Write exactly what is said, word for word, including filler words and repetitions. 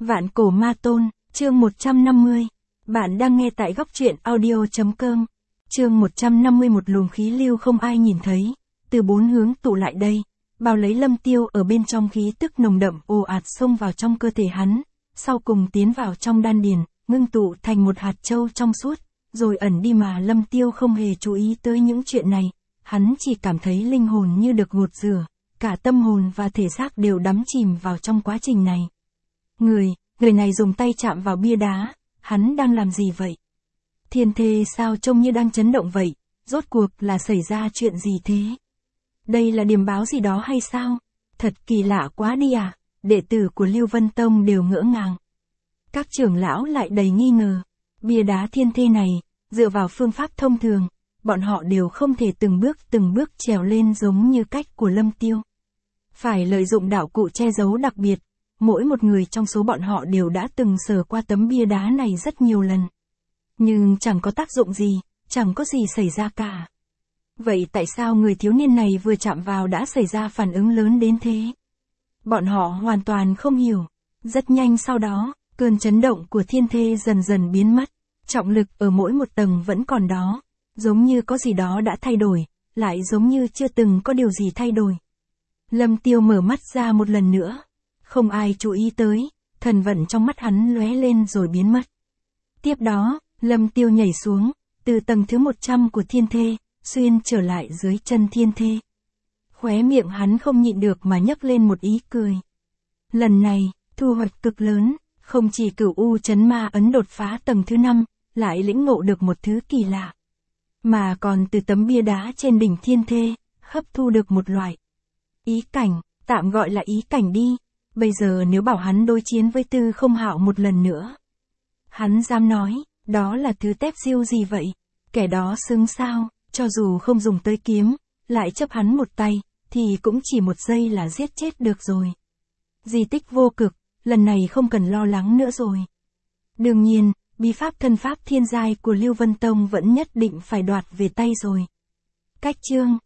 Vạn cổ ma tôn, chương một trăm năm mươi. Bạn đang nghe tại góc truyện audio.com. Chương một trăm năm mươi, một luồng khí lưu không ai nhìn thấy, từ bốn hướng tụ lại đây, bao lấy Lâm Tiêu ở bên trong, khí tức nồng đậm ồ ạt xông vào trong cơ thể hắn, sau cùng tiến vào trong đan điền, ngưng tụ thành một hạt châu trong suốt, rồi ẩn đi mà Lâm Tiêu không hề chú ý tới những chuyện này, hắn chỉ cảm thấy linh hồn như được gột rửa, cả tâm hồn và thể xác đều đắm chìm vào trong quá trình này. Người, người này dùng tay chạm vào bia đá, hắn đang làm gì vậy? Thiên thê sao trông như đang chấn động vậy, rốt cuộc là xảy ra chuyện gì thế? Đây là điềm báo gì đó hay sao? Thật kỳ lạ quá đi à, đệ tử của Lưu Vân Tông đều ngỡ ngàng. Các trưởng lão lại đầy nghi ngờ, bia đá thiên thê này, dựa vào phương pháp thông thường, bọn họ đều không thể từng bước từng bước trèo lên giống như cách của Lâm Tiêu. Phải lợi dụng đạo cụ che giấu đặc biệt, mỗi một người trong số bọn họ đều đã từng sờ qua tấm bia đá này rất nhiều lần. Nhưng chẳng có tác dụng gì, chẳng có gì xảy ra cả. Vậy tại sao người thiếu niên này vừa chạm vào đã xảy ra phản ứng lớn đến thế? Bọn họ hoàn toàn không hiểu. Rất nhanh sau đó, cơn chấn động của thiên thê dần dần biến mất. Trọng lực ở mỗi một tầng vẫn còn đó. Giống như có gì đó đã thay đổi, lại giống như chưa từng có điều gì thay đổi. Lâm Tiêu mở mắt ra một lần nữa. Không ai chú ý tới, thần vận trong mắt hắn lóe lên rồi biến mất. Tiếp đó, Lâm Tiêu nhảy xuống, từ tầng thứ một trăm của thiên thê, xuyên trở lại dưới chân thiên thê. Khóe miệng hắn không nhịn được mà nhấc lên một ý cười. Lần này, thu hoạch cực lớn, không chỉ Cửu U Chấn Ma Ấn đột phá tầng thứ năm, lại lĩnh ngộ được một thứ kỳ lạ. Mà còn từ tấm bia đá trên đỉnh thiên thê, hấp thu được một loại ý cảnh, tạm gọi là ý cảnh đi. Bây giờ nếu bảo hắn đối chiến với Tư Không Hạo một lần nữa, hắn dám nói, đó là thứ tép diêu gì vậy? Kẻ đó xứng sao, cho dù không dùng tới kiếm, lại chấp hắn một tay, thì cũng chỉ một giây là giết chết được rồi. Di tích vô cực, lần này không cần lo lắng nữa rồi. Đương nhiên, bí pháp thân pháp thiên giai của Lưu Vân Tông vẫn nhất định phải đoạt về tay rồi. Cách chương